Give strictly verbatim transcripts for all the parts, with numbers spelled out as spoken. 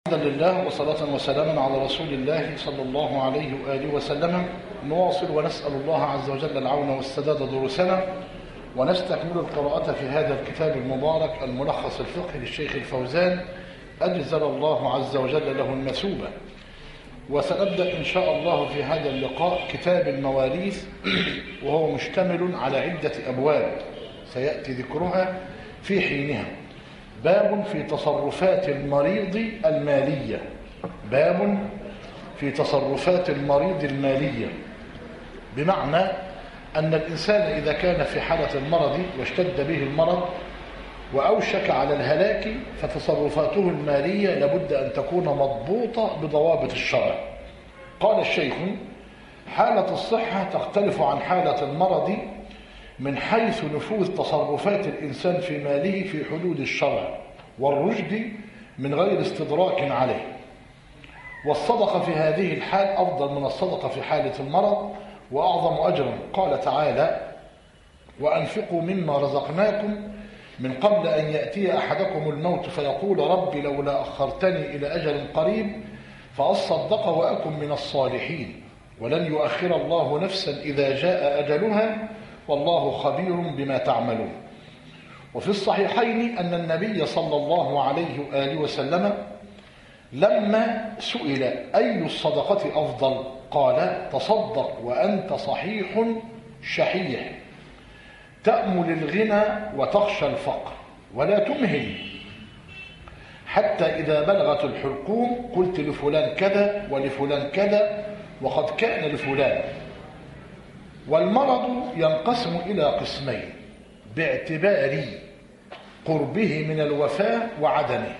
الحمد لله وصلاة وسلاما على رسول الله صلى الله عليه وآله وسلم. نواصل ونسأل الله عز وجل العون والسداد دروسنا، ونستكمل القراءة في هذا الكتاب المبارك الملخص الفقهي للشيخ الفوزان أجزل الله عز وجل له المثوبة. وسنبدأ إن شاء الله في هذا اللقاء كتاب المواريث، وهو مشتمل على عدة أبواب سيأتي ذكرها في حينها. باب في تصرفات المريض المالية. باب في تصرفات المريض المالية، بمعنى أن الإنسان إذا كان في حالة المرض واشتد به المرض وأوشك على الهلاك، فتصرفاته المالية لابد أن تكون مضبوطة بضوابط الشرع. قال الشيخ: حالة الصحة تختلف عن حالة المرض من حيث نفوذ تصرفات الإنسان في ماله في حدود الشرع والرشد من غير استدراك عليه. والصدقة في هذه الحال أفضل من الصدقة في حالة المرض وأعظم أجرا. قال تعالى: وأنفقوا مما رزقناكم من قبل أن يأتي أحدكم الموت فيقول رب لولا أخرتني إلى أجل قريب فأصدق وأكن من الصالحين ولن يؤخر الله نفسا إذا جاء أجلها والله خبير بما تعملون. وفي الصحيحين أن النبي صلى الله عليه وآله وسلم لما سئل أي الصدقة أفضل قال: تصدق وأنت صحيح شحيح تأمل الغنى وتخشى الفقر ولا تمهل، حتى إذا بلغت الحلقوم قلت لفلان كذا ولفلان كذا وقد كان لفلان. والمرض ينقسم إلى قسمين باعتبار قربه من الوفاة وعدمه.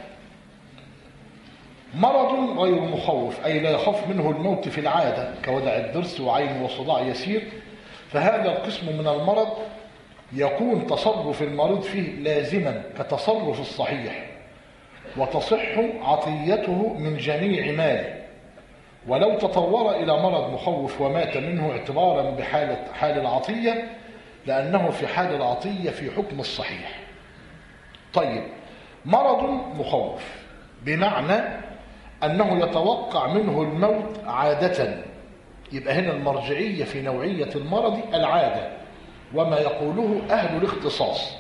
مرض غير مخوف، أي لا يخاف منه الموت في العادة كودع الضرس وعين وصداع يسير، فهذا القسم من المرض يكون تصرف المريض فيه لازما كتصرف الصحيح، وتصح عطيته من جميع ماله، ولو تطور إلى مرض مخوف ومات منه اعتبارا بحالة حال العطية، لأنه في حال العطية في حكم الصحيح. طيب، مرض مخوف بمعنى أنه يتوقع منه الموت عادة، يبقى هنا المرجعية في نوعية المرض العادة وما يقوله أهل الاختصاص.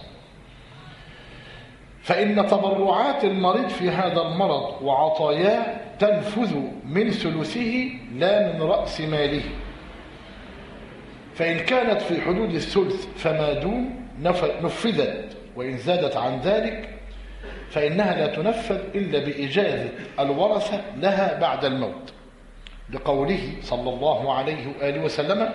فإن تبرعات المريض في هذا المرض وعطاياه تنفذ من ثلثه لا من رأس ماله، فإن كانت في حدود الثلث فما دون نفذت، وإن زادت عن ذلك فإنها لا تنفذ إلا بإجازة الورثة لها بعد الموت، لقوله صلى الله عليه وآله وسلم: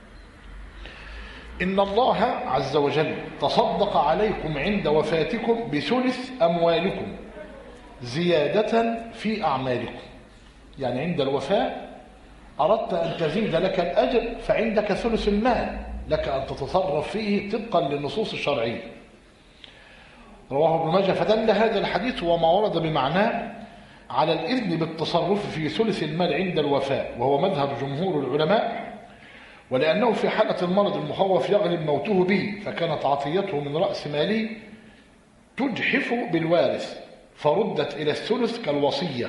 إن الله عز وجل تصدق عليكم عند وفاتكم بثلث أموالكم زيادة في أعمالكم. يعني عند الوفاة أردت أن تزيد لك الأجر فعندك ثلث المال لك أن تتصرف فيه طبقا للنصوص الشرعية. رواه ابن ماجه. فدل هذا الحديث وما ورد بمعناه على الإذن بالتصرف في ثلث المال عند الوفاة، وهو مذهب جمهور العلماء، ولأنه في حالة المرض المخوف يغلب موته به، فكانت عطيته من رأس ماله تجحف بالوارث فردت إلى الثلث كالوصية.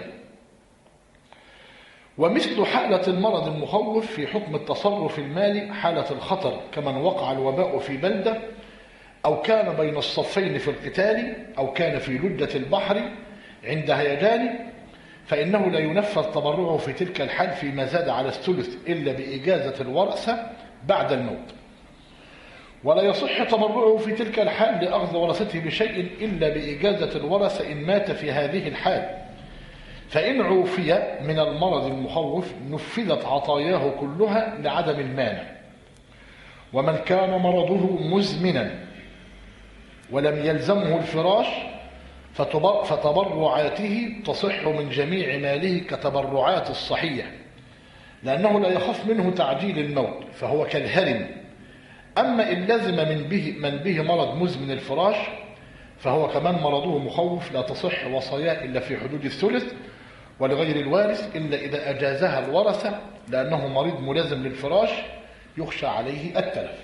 ومثل حالة المرض المخوف في حكم التصرف المالي حالة الخطر، كمن وقع الوباء في بلدة أو كان بين الصفين في القتال أو كان في لجة البحر عند هيجان، فإنه لا ينفذ تبرعه في تلك الحال فيما زاد على الثلث إلا بإجازة الورثة بعد الموت. ولا يصح تبرعه في تلك الحال لأخذ ورثته بشيء إلا بإجازة الورثة إن مات في هذه الحال. فإن عوفي من المرض المخوف نفذت عطاياه كلها لعدم المانع. ومن كان مرضه مزمنا ولم يلزمه الفراش فتبرعاته تصح من جميع ماله كتبرعات الصحيح، لأنه لا يخاف منه تعجيل الموت فهو كالهرم. أما إن لزم من به, من به مرض مزمن الفراش فهو كمان مرضه مخوف لا تصح وصاياه إلا في حدود الثلث، ولغير الوارث إلا إذا أجازها الورثة، لأنه مريض ملازم للفراش يخشى عليه التلف.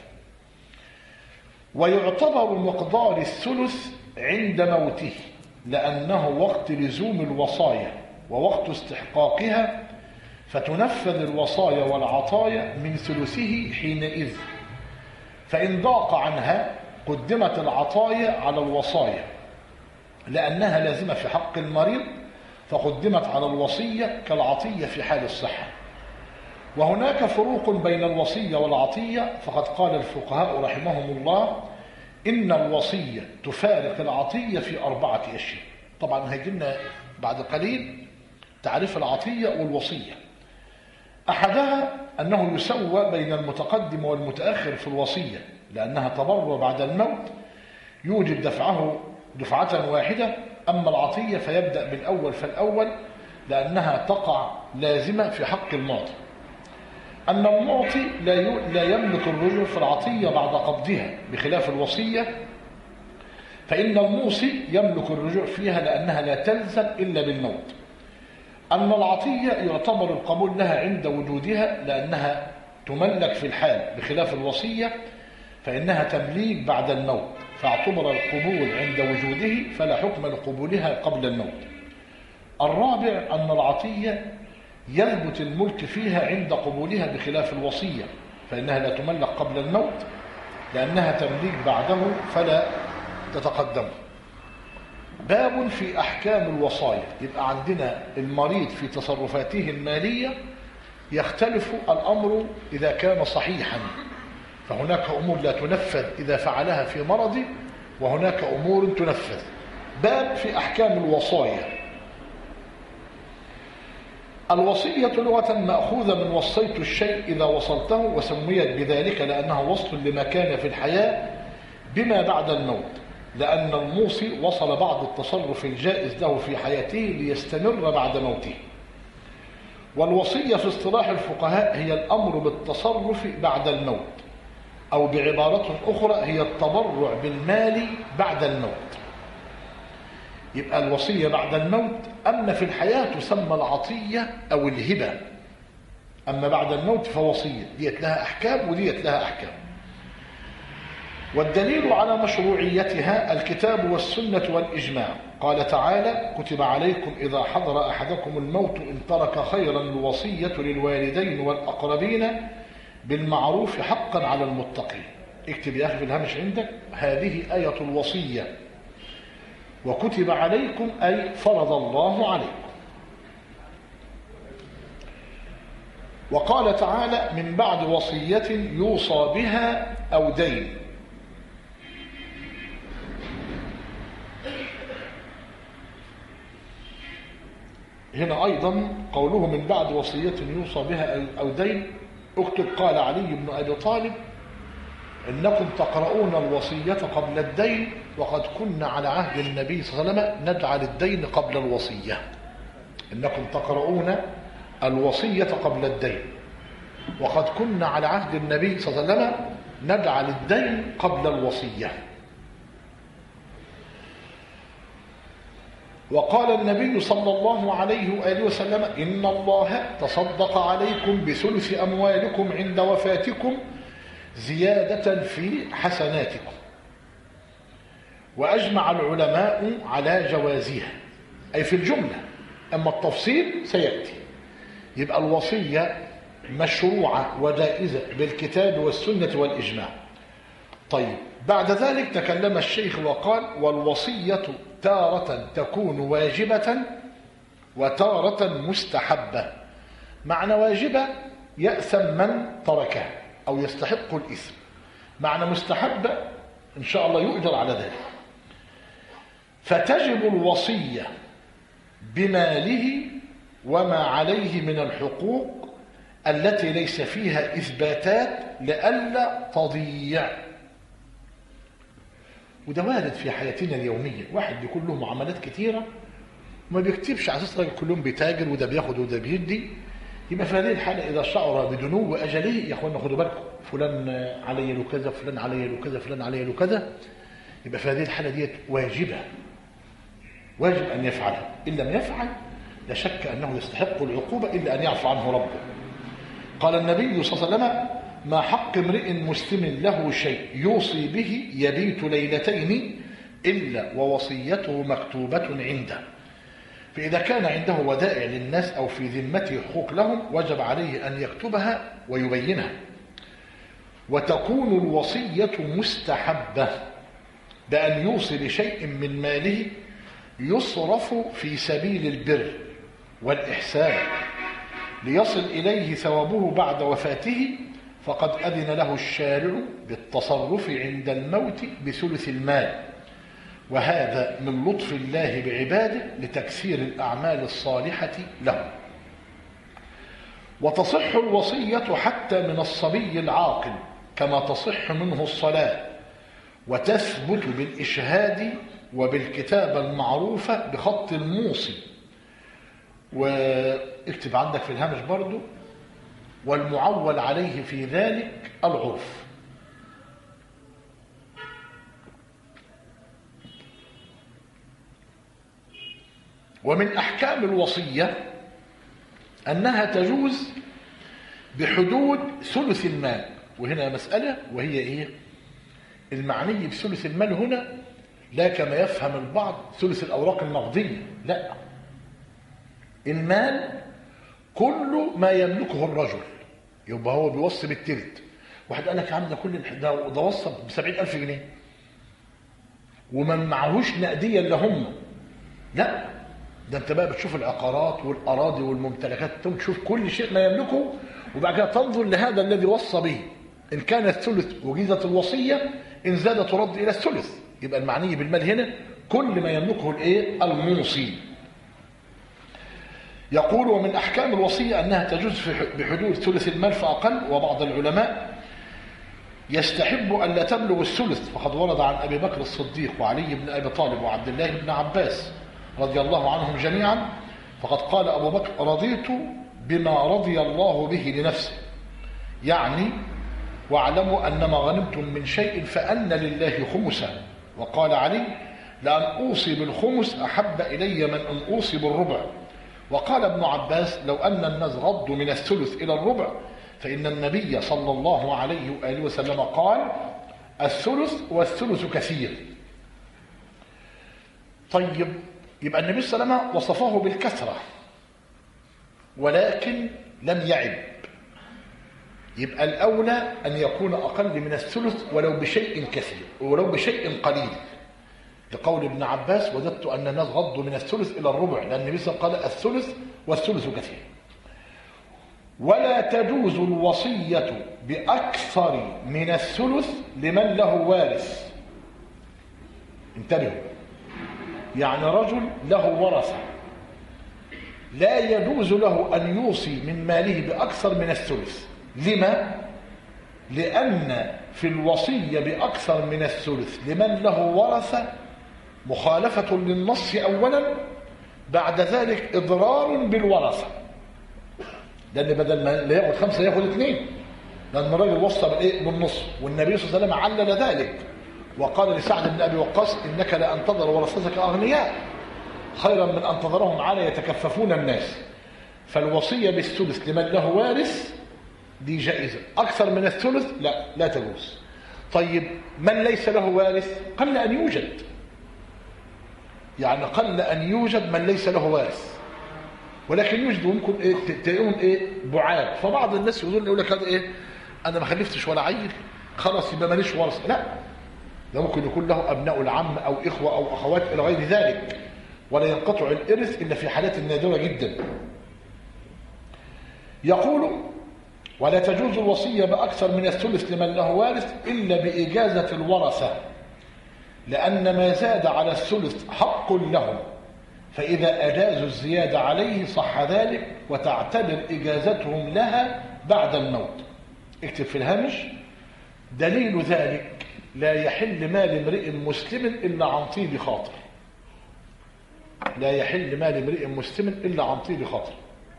ويعتبر مقدار الثلث عند موته لأنه وقت لزوم الوصايا ووقت استحقاقها، فتنفذ الوصايا والعطايا من ثلثه حينئذ، فإن ضاق عنها قدمت العطايا على الوصايا لأنها لازمة في حق المريض، فقدمت على الوصية كالعطية في حال الصحة. وهناك فروق بين الوصية والعطية، فقد قال الفقهاء رحمهم الله إن الوصية تفارق العطية في أربعة أشياء. طبعا هيجينا بعد قليل تعريف العطية والوصية. أحدها أنه يسوى بين المتقدم والمتأخر في الوصية، لأنها تبرع بعد الموت يوجب دفعه دفعة واحدة. أما العطية فيبدأ بالأول فالأول، لأنها تقع لازمة في حق المعطي. أن المعطي لا يملك الرجوع في العطية بعد قبضها، بخلاف الوصية فإن الموصي يملك الرجوع فيها لأنها لا تلزم إلا بالموت. أما العطية يعتبر القبول لها عند وجودها لأنها تملك في الحال، بخلاف الوصية فإنها تمليك بعد الموت، فاعتبر القبول عند وجوده فلا حكم لقبولها قبل الموت. الرابع أن العطية يثبت الملك فيها عند قبولها، بخلاف الوصية فإنها لا تملك قبل الموت لأنها تمليك بعده فلا تتقدم. باب في أحكام الوصايا. يبقى عندنا المريض في تصرفاته المالية يختلف الأمر إذا كان صحيحا، فهناك أمور لا تنفذ إذا فعلها في مرضه، وهناك أمور تنفذ. باب في أحكام الوصايا. الوصية لغة مأخوذة من وصيت الشيء إذا وصلته، وسميت بذلك لأنها وصل لما كان في الحياة بما بعد الموت، لأن الموصي وصل بعض التصرف الجائز له في حياته ليستمر بعد موته. والوصية في اصطلاح الفقهاء هي الأمر بالتصرف بعد الموت، أو بعبارة أخرى هي التبرع بالمال بعد الموت. يبقى الوصية بعد الموت. أما في الحياة تسمى العطية أو الهبة، أما بعد الموت فوصية. ديت لها أحكام وديت لها أحكام. والدليل على مشروعيتها الكتاب والسنة والإجماع. قال تعالى: كتب عليكم إذا حضر أحدكم الموت إن ترك خيرا الوصية للوالدين والأقربين بالمعروف حقا على المتقين. اكتب يا أخي في الهامش عندك: هذه آية الوصية، وكتب عليكم أي فرض الله عليكم. وقال تعالى: من بعد وصية يوصى بها أو دين. هنا أيضا قوله من بعد وصية يوصى بها أو دين، اكتب: قال علي بن أبي طالب: إنكم تقرؤون الوصية قبل الدين، وقد كنا على عهد النبي صلى الله عليه وسلم نجعل الدين قبل الوصية. إنكم تقرؤون الوصية قبل الدين، وقد كنا على عهد النبي صلى الله عليه وسلم نجعل الدين قبل الوصية. وقال النبي صلى الله عليه وآله وسلم: إن الله تصدق عليكم بثلث أموالكم عند وفاتكم زيادة في حسناتكم. وأجمع العلماء على جوازها، أي في الجملة، أما التفصيل سيأتي. يبقى الوصية مشروعة وجائزة بالكتاب والسنة والإجماع. طيب، بعد ذلك تكلم الشيخ وقال: والوصية تارة تكون واجبة وتارة مستحبة. معنى واجبة يأثم من تركها أو يستحق الإثم. معنى مستحبة إن شاء الله يؤجر على ذلك. فتجب الوصية بماله وما عليه من الحقوق التي ليس فيها إثباتات لئلا تضيع. وده وارد في حياتنا اليومية. واحد بيكون له معاملات كتيرة وما بيكتبش على أساس كلهم بيتاجر وده بياخد وده بيدي. يبقى في هذه الحالة إذا شعر بدنو أجله، يا أخوانا خدوا بالكم، فلان علي له كذا، فلان علي له كذا، فلان علي له كذا. يبقى في هذه الحالة ديت واجبة، واجب أن يفعلها. إن لم يفعل لا شك أنه يستحق العقوبة إلا أن يعفو عنه ربه. قال النبي صلى الله عليه وسلم: ما حق امرئ مسلم له شيء يوصي به يبيت ليلتين إلا ووصيته مكتوبة عنده. فإذا كان عنده ودائع للناس أو في ذمته حقوق لهم وجب عليه أن يكتبها ويبينها. وتكون الوصية مستحبة بأن يوصي بشيء من ماله يصرف في سبيل البر والإحسان ليصل إليه ثوابه بعد وفاته، فقد أذن له الشارع بالتصرف عند الموت بثلث المال، وهذا من لطف الله بعباده لتكثير الأعمال الصالحة له. وتصح الوصية حتى من الصبي العاقل كما تصح منه الصلاة، وتثبت بالإشهاد وبالكتابة المعروفة بخط الموصي. واكتب عندك في الهامش برضو: والمعول عليه في ذلك العرف. ومن أحكام الوصية أنها تجوز بحدود ثلث المال. وهنا مسألة وهي إيه؟ المعني بثلث المال هنا لا كما يفهم البعض ثلث الأوراق النقدية، لا، المال كل ما يملكه الرجل، يبقى هو بيوصي بالتلت. واحد قال لك يا عم ده كل ده ده وصى بسبعين ألف جنيه ومن معهوش نقدية إلا هم، لا، ده انت بقى بتشوف العقارات والأراضي والممتلكات، تشوف كل شيء ما يملكه، وبعد كده تنظر لهذا الذي وصى به، إن كان الثلث وجيزت الوصية، إن زاد ترد إلى الثلث. يبقى المعني بالمال هنا كل ما يملكه الايه؟ الموصي. يقول: ومن أحكام الوصية أنها تجوز بحدود ثلث المال فأقل. وبعض العلماء يستحب أن لا تبلغ الثلث، فقد ورد عن أبي بكر الصديق وعلي بن أبي طالب وعبد الله بن عباس رضي الله عنهم جميعا، فقد قال أبو بكر: رضيت بما رضي الله به لنفسه، يعني واعلموا أن ما غنمتم من شيء فأن لله خمسا. وقال علي: لأن أوصي بالخمس أحب إلي من أن أوصي بالربع. وقال ابن عباس: لو أن الناس غضوا من الثلث إلى الربع فإن النبي صلى الله عليه وآله وسلم قال: الثلث والثلث كثير. طيب، يبقى النبي صلى الله عليه وسلم وصفه بالكثرة ولكن لم يعب، يبقى الأولى أن يكون أقل من الثلث ولو بشيء كثير ولو بشيء قليل، لقول ابن عباس: وجدت أن الناس غضوا من الثلث إلى الربع، لأن النبي صلى الله عليه وسلم قال: الثلث والثلث كثير. ولا تجوز الوصية بأكثر من الثلث لمن له وارث. انتبهوا، يعني رجل له ورثة لا يجوز له أن يوصي من ماله بأكثر من الثلث. لما؟ لأن في الوصية بأكثر من الثلث لمن له ورثة مخالفة للنص أولا، بعد ذلك إضرار بالورثة، لأن بدل ما ياخد خمسة ياخد اثنين، لأن الراجل وصى بالإيه؟ بالنص. والنبي صلى الله عليه وسلم علل ذلك وقال لسعد بن أبي وقاص: إنك لأن تذر ورثتك أغنياء خيرا من أن تذرهم على يتكففون الناس. فالوصية بالثلث لمن له وارث دي جائزة، أكثر من الثلث لا لا تجوز. طيب، من ليس له وارث قل أن يوجد، يعني قل أن يوجد من ليس له وارث، ولكن يوجد ممكن إيه تلاقيهم إيه بعاد. فبعض الناس يقولون يقول لك هذا إيه، أنا ما خلفتش ولا عيل خلاص يبقى ماليش ورث. لا، ده ممكن يكون له أبناء العم أو إخوة أو أخوات إلى غير ذلك، ولا ينقطع الإرث إلا في حالات نادرة جدا. يقول: ولا تجوز الوصية بأكثر من الثلث لمن له وارث إلا بإجازة الورثة، لأن ما زاد على الثلث حق لهم، فإذا أجازوا الزيادة عليه صح ذلك، وتعتبر إجازتهم لها بعد الموت. اكتب في الهامش: دليل ذلك لا يحل مال امرئ مسلم إلا عن طيب خاطر. لا يحل مال امرئ مسلم إلا عن طيب خاطر.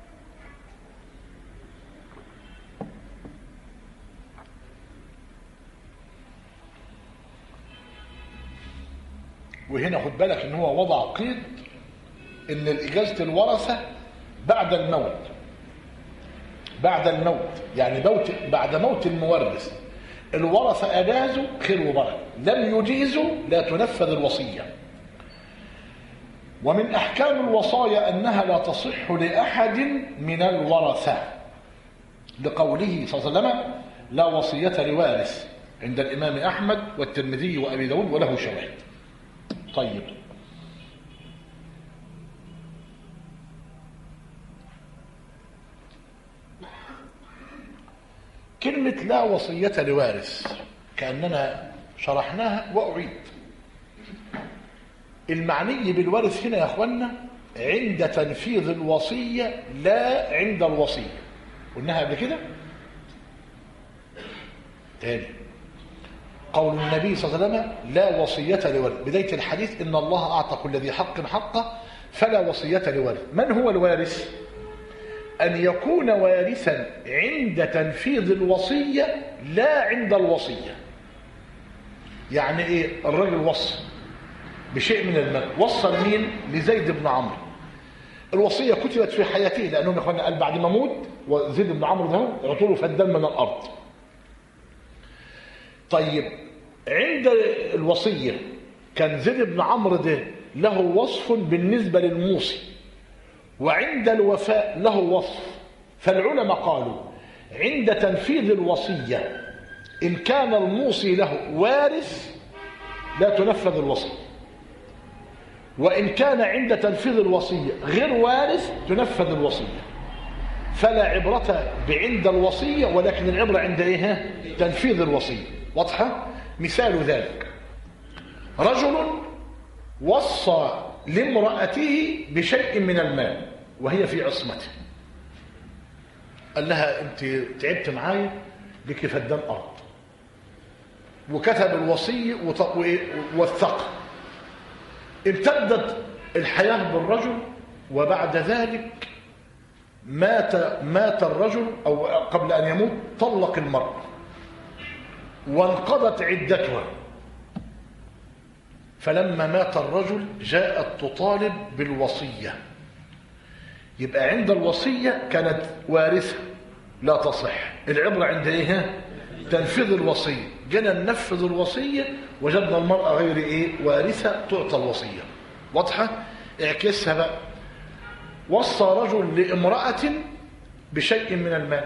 وهنا خد بالك ان هو وضع قيد ان اجازه الورثه بعد الموت، بعد الموت يعني موت بعد موت المورث. الورثه اجازوا خير وبركه، لم يجيزوا لا تنفذ الوصيه. ومن أحكام الوصايا أنها لا تصح لأحد من الورثة، لقوله صلى الله عليه وسلم: لا وصية لوارث، عند الإمام أحمد والترمذي وأبي داود وله شواهد. طيب، كلمة لا وصية لوارث كأننا شرحناها وأعيد. المعني بالوارث هنا يا أخوانا عند تنفيذ الوصية لا عند الوصية. قلناها قبل كده تاني. قول النبي صلى الله عليه وسلم: لا وصية لوارث، بداية الحديث: إن الله أعطى كل ذي حق حقه فلا وصية لوارث. من هو الوارث؟ أن يكون وارثا عند تنفيذ الوصية لا عند الوصية. يعني إيه؟ الرجل وصى بشيء من المال، وصى لمين؟ لزيد بن عمرو. الوصية كتبت في حياته، لأنهم يا إخوانا قال بعد ما موت وزيد بن عمرو ده يعطوا له فدان من الأرض. طيب، عند الوصية كان زيد بن عمرو ده له وصف بالنسبة للموصي، وعند الوفاء له وصف. فالعلماء قالوا: عند تنفيذ الوصية إن كان الموصي له وارث لا تنفذ الوصية، وإن كان عند تنفيذ الوصية غير وارث تنفذ الوصية. فلا عبرة بعند الوصية، ولكن العبرة عند إيه؟ تنفيذ الوصية. واضحة؟ مثال ذلك: رجل وصى لامرأته بشيء من المال وهي في عصمته، قال لها: أنت تعبت معايا بك فدان أرض، وكتب الوصية ووثقه. امتدت الحياة بالرجل، وبعد ذلك مات مات الرجل، أو قبل أن يموت طلق المرأة وانقضت عدتها. فلما مات الرجل جاءت تطالب بالوصية. يبقى عند الوصية كانت وارثة لا تصح. العبرة عند ايه؟ تنفيذ الوصية. جينا ننفذ الوصية وجدنا المرأة غير ايه؟ وارثة تعطى الوصية. واضحة؟ اعكسها بقى. وصى رجل لامرأة بشيء من المال،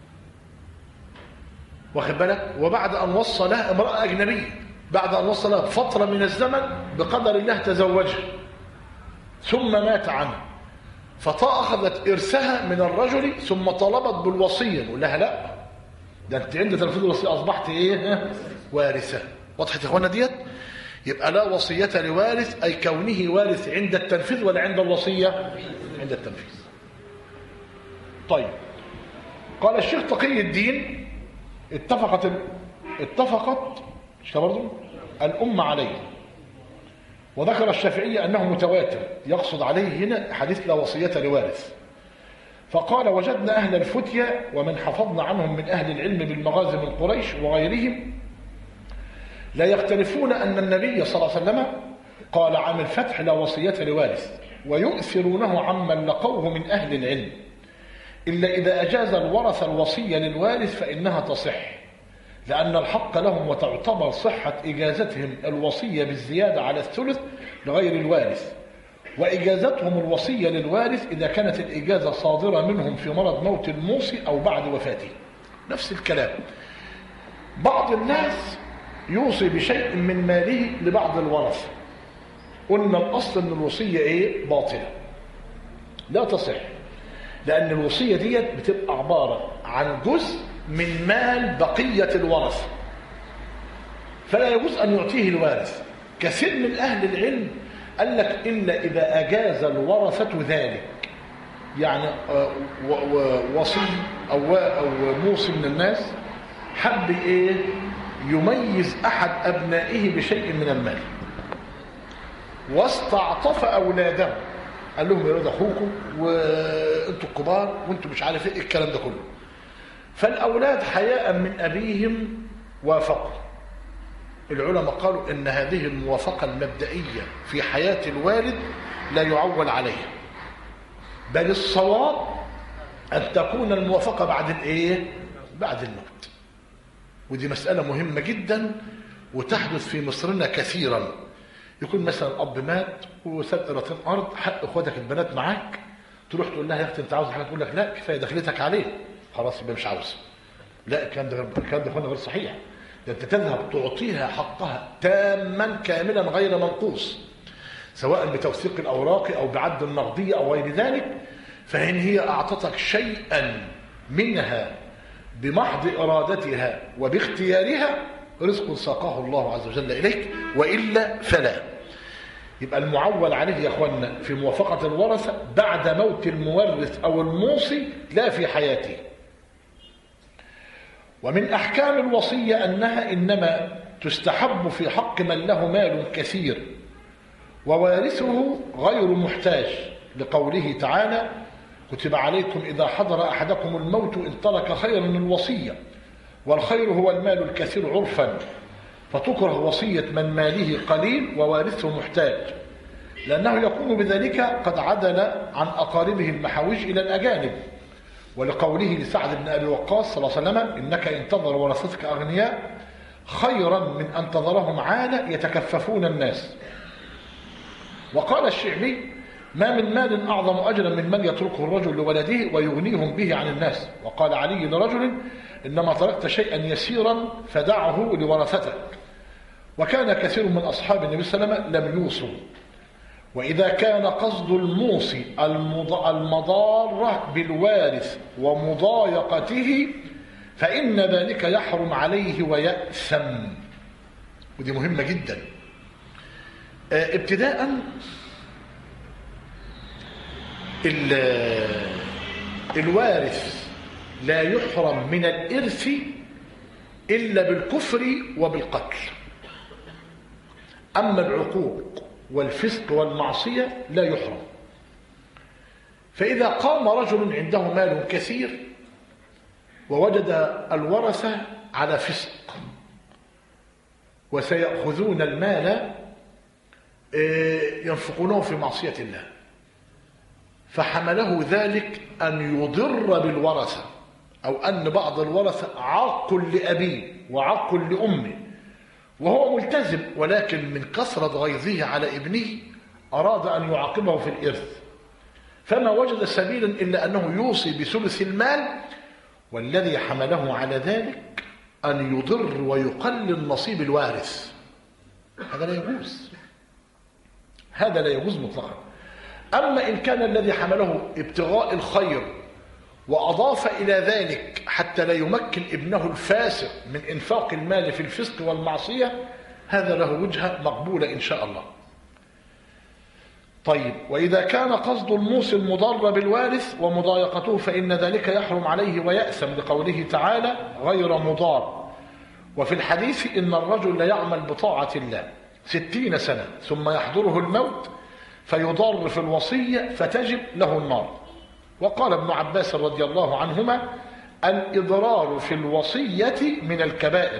واخد بالك؟ وبعد ان وصى لها امرأة اجنبية، بعد ان وصى لها بفترة من الزمن بقدر الله تزوجها، ثم مات عنه، فأخذت إرثها من الرجل ثم طلبت بالوصية. نقول لها: لا، ده أنت عند تنفيذ الوصية أصبحت إيه؟ وارثة. وضحت يا إخوانا ديت؟ يبقى لا وصية لوارث، أي كونه وارث عند التنفيذ ولا عند الوصية؟ عند التنفيذ. طيب، قال الشيخ تقي الدين: اتفقت اتفقت مش برضه الأمة عليه. وذكر الشافعي أنه متواتر، يقصد عليه هنا حديث لا وصية لوارث. فقال: وجدنا أهل الفتية ومن حفظنا عنهم من أهل العلم بالمغازي من قريش وغيرهم لا يختلفون أن النبي صلى الله عليه وسلم قال عام الفتح: لا وصية لوارث، ويؤثرونه عمن لقوه من أهل العلم، إلا إذا أجاز الورث الوصية للوارث فإنها تصح، لأن الحق لهم، وتعتبر صحة إجازتهم الوصية بالزيادة على الثلث لغير الوارث، وإجازتهم الوصية للوارث إذا كانت الإجازة صادرة منهم في مرض موت الموصي أو بعد وفاته. نفس الكلام. بعض الناس يوصي بشيء من ماله لبعض الورثة، قلنا الأصل أن الوصية إيه؟ باطلة، لا تصح، لأن الوصية ديت بتبقى عبارة عن جزء من مال بقية الورثة، فلا يجوز أن يعطيه الوارث. كثير من أهل العلم قال لك: إلا إذا أجاز الورثة ذلك، يعني وصي أو أو موصي من الناس حب إيه؟ يميز أحد أبنائه بشيء من المال، واستعطف أولاده، قال لهم: يا ولاد أخوكم وأنتوا الكبار وأنتوا مش عارف إيه الكلام ده كله. فالأولاد حياء من أبيهم وافقوا. العلماء قالوا إن هذه الموافقة المبدئية في حياة الوالد لا يعول عليها، بل الصواب أن تكون الموافقة بعد الإيه؟ بعد الموت. ودي مسألة مهمة جدا وتحدث في مصرنا كثيرا. يكون مثلا الاب مات وساب قيراطين ارض، حق اخواتك البنات معاك، تروح تقول لها يا اختي انت عاوز حاجه، تقول لك لا كفايه دخلتك عليه، خلاص يبقى مش عاوز. لا الكلام ده الكلام ده غير صحيح. ده انت تذهب تعطيها حقها تاما كاملا غير منقوص، سواء بتوثيق الاوراق او بعد النقديه او غير ذلك. فإن هي اعطتك شيئا منها بمحض ارادتها وباختيارها، رزق ساقه الله عز وجل اليك، والا فلا. يبقى المعول عليه يا اخوانا في موافقه الورثه بعد موت المورث او الموصي، لا في حياته. ومن احكام الوصيه انها انما تستحب في حق من له مال كثير ووارثه غير محتاج، لقوله تعالى: كتب عليكم إذا حضر أحدكم الموت إن ترك خيرا الوصية، والخير هو المال الكثير عرفا، فتكره وصية من ماله قليل ووارثه محتاج، لأنه يكون بذلك قد عدل عن أقاربه المحاوج إلى الأجانب، ولقوله لسعد بن أبي وقاص صلى الله عليه وسلم: إنك إن تذر ورثتك أغنياء خيرا من أن تذرهم عالة يتكففون الناس. وقال الشعبي: ما من مال أعظم أجرا من من يتركه الرجل لولده ويغنيهم به عن الناس. وقال علي لرجل: إنما تركت شيئا يسيرا فدعه لورثتك. وكان كثير من أصحاب النبي صلى الله عليه وسلم لم يوصوا. وإذا كان قصد الموصي المضارة بالوارث ومضايقته فإن ذلك يحرم عليه ويأثم. ودي مهمة جدا. ابتداء الوارث لا يحرم من الإرث إلا بالكفر وبالقتل. أما العقوق والفسق والمعصية لا يحرم. فإذا قام رجل عنده مال كثير ووجد الورثة على فسق وسيأخذون المال ينفقونه في معصية الله، فحمله ذلك أن يضر بالورثة، أو أن بعض الورثة عاق لأبيه وعاق لأمه وهو ملتزم، ولكن من كثرة غيظه على ابنه أراد أن يعاقبه في الإرث، فما وجد سبيلا إلا أنه يوصي بثلث المال، والذي حمله على ذلك أن يضر ويقلل نصيب الوارث. هذا لا يجوز، هذا لا يجوز مطلقا. أما إن كان الذي حمله ابتغاء الخير وأضاف إلى ذلك حتى لا يمكن ابنه الفاسق من إنفاق المال في الفسق والمعصية، هذا له وجهة مقبولة إن شاء الله. طيب، وإذا كان قصد الموصي المضر بالوارث ومضايقته فإن ذلك يحرم عليه ويأثم، لقوله تعالى: غير مضار. وفي الحديث: إن الرجل ليعمل بطاعة الله ستين سنة ثم يحضره الموت فيضار في الوصية فتجب له النار. وقال ابن عباس رضي الله عنهما: الإضرار في الوصية من الكبائر.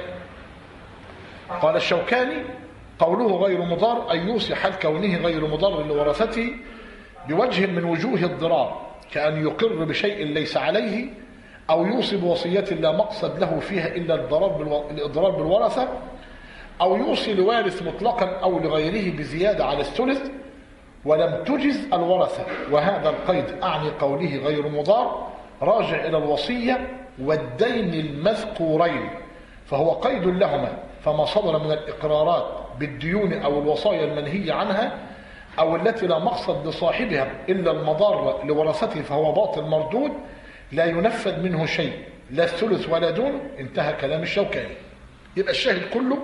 قال الشوكاني: قوله غير مضار أن يوصي حال كونه غير مضر لورثته بوجه من وجوه الضرار، كأن يقر بشيء ليس عليه، أو يوصي بوصية لا مقصد له فيها إلا الإضرار بالورثة، أو يوصي لوارث مطلقا أو لغيره بزيادة على الثلث ولم تجز الورثة. وهذا القيد أعني قوله غير مضار راجع إلى الوصية والدين المذكورين، فهو قيد لهما، فما صدر من الإقرارات بالديون أو الوصايا المنهية عنها أو التي لا مقصد لصاحبها إلا المضار لورثته فهو باطل مردود لا ينفذ منه شيء، لا الثلث ولا دون. انتهى كلام الشوكاني. يبقى الشاهد كله: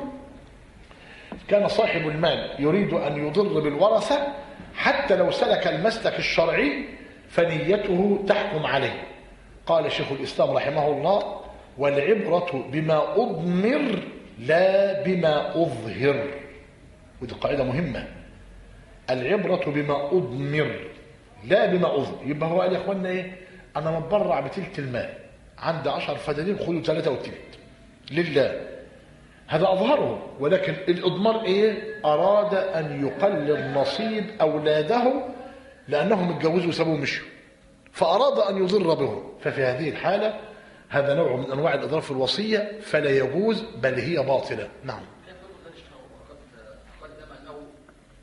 كان صاحب المال يريد أن يضر بالورثة حتى لو سلك المسلك الشرعي فنيته تحكم عليه. قال شيخ الإسلام رحمه الله: والعبرة بما أضمر لا بما أظهر. ودي قاعدة مهمة، العبرة بما أضمر لا بما أظهر. يبقى هو قال يا أخوانا إيه؟ أنا متبرع بتلت المال، عندي عشر فدانين خذوا ثلاثة وتلت لله، هذا أظهره. ولكن الإضمار إيه؟ أراد أن يقلل نصيب أولاده لأنهم اتجوزوا وسابوا ومشوا، فأراد أن يضر بهم. ففي هذه الحالة هذا نوع من أنواع الإضرار في الوصية، فلا يجوز بل هي باطلة. نعم.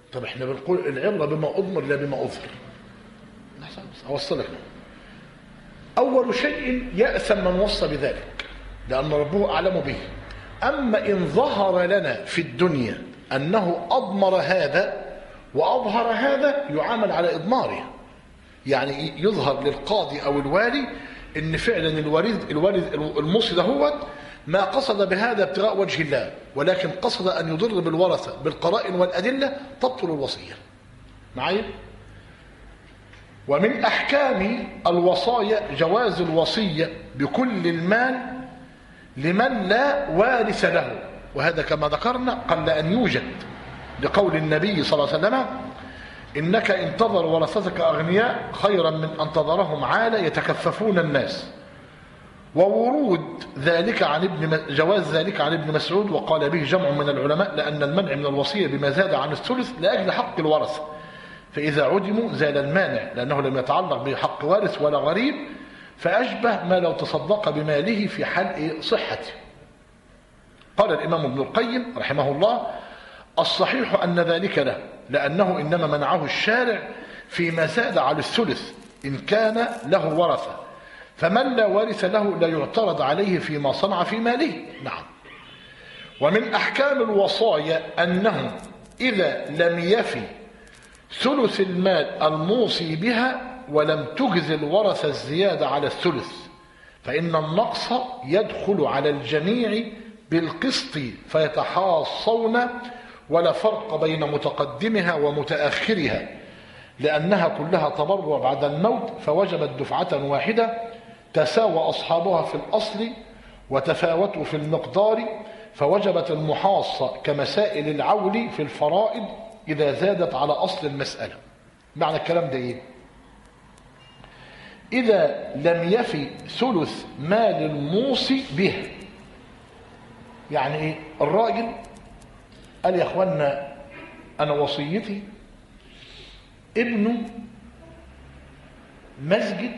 طب احنا بنقول العبرة بما أضمر لا بما أظهر. أوصلك. أول شيء يأثم من وصى بذلك لأن ربه أعلم به. أما إن ظهر لنا في الدنيا أنه أضمر هذا وأظهر هذا يعامل على إضماره، يعني يظهر للقاضي أو الوالي إن فعلا الوارث الوارث الموصي ده هو ما قصد بهذا ابتغاء وجه الله، ولكن قصد أن يضر بالورثة بالقرائن والأدلة تبطل الوصية. معايا؟ ومن أحكام الوصايا جواز الوصية بكل المال لمن لا وارث له، وهذا كما ذكرنا قل أن يوجد، لقول النبي صلى الله عليه وسلم: إنك إن تذر ورثتك أغنياء خيرا من أن تذرهم عالة يتكففون الناس. وورود ذلك عن ابن جواز ذلك عن ابن مسعود، وقال به جمع من العلماء، لأن المنع من الوصية بما زاد عن الثلث لأجل حق الورثة، فإذا عدموا زال المانع لأنه لم يتعلق بحق وارث ولا غريب، فأشبه ما لو تصدق بماله في حال صحته. قال الإمام ابن القيم رحمه الله: الصحيح أن ذلك له، لأنه إنما منعه الشارع فيما زاد على الثلث إن كان له ورثة، فمن لا وارث له لا يعترض عليه فيما صنع في ماله. نعم. ومن أحكام الوصايا أنه إذا لم يفي ثلث المال الموصي بها ولم تجز الورثة الزيادة على الثلث، فإن النقص يدخل على الجميع بالقسط فيتحاصون، ولا فرق بين متقدمها ومتأخرها، لأنها كلها تبرع بعد الموت، فوجبت دفعة واحدة تساوى أصحابها في الأصل وتفاوتوا في المقدار، فوجبت المحاصة كمسائل العول في الفرائض إذا زادت على أصل المسألة. معنى الكلام ده إيه؟ إذا لم يفي ثلث مال الموصي به، يعني إيه؟ الراجل قال: يا أخوانا أنا وصيتي ابنه مسجد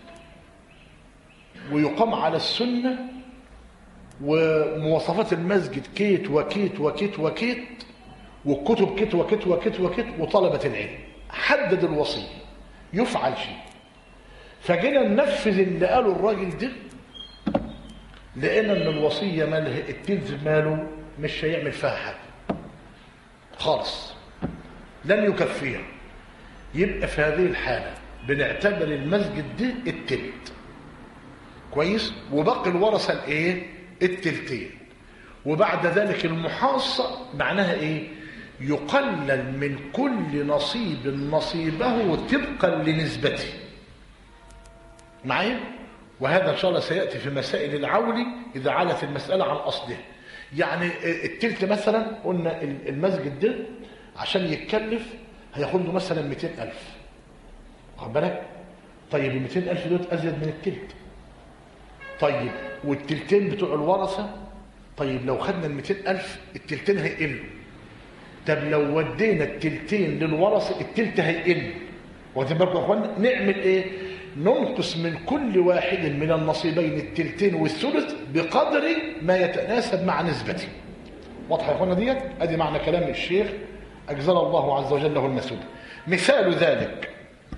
ويقام على السنة، ومواصفات المسجد كيت وكيت وكيت وكيت، والكتب كيت وكيت وكيت وكيت، وطلبة العلم. حدد الوصية يفعل شيء، فجينا ننفذ اللي قاله الراجل ده، لقينا ان الوصية ماله التلت ماله مش هيعمل فيها حاجة خالص، لن يكفيها. يبقى في هذه الحالة بنعتبر المسجد ده التلت كويس، وباقي الورثة الايه؟ التلتين. وبعد ذلك المحاصة معناها ايه؟ يقلل من كل نصيب نصيبه طبقا لنسبته. معايا؟ وهذا ان شاء الله سيأتي في مسائل العول إذا علت المسألة عن أصلها. يعني التلت مثلا قلنا المسجد ده عشان يتكلف هياخد له مثلا مئتين ألف، واخد بالك؟ طيب ال مئتين ألف دول أزيد من التلت. طيب والتلتين بتوع الورثة، طيب لو خدنا ال مئتين ألف التلتين هيقلوا. طب لو ودينا التلتين للورثة التلت هيقل. واخدين بالكم يا اخوانا؟ نعمل ايه؟ ننقص من كل واحد من النصيبين التلتين والثلث بقدر ما يتناسب مع نسبته. واضحه يا اخوانا ديت؟ ادي معنى كلام الشيخ اجزل الله عز وجل له المثوبه. مثال ذلك: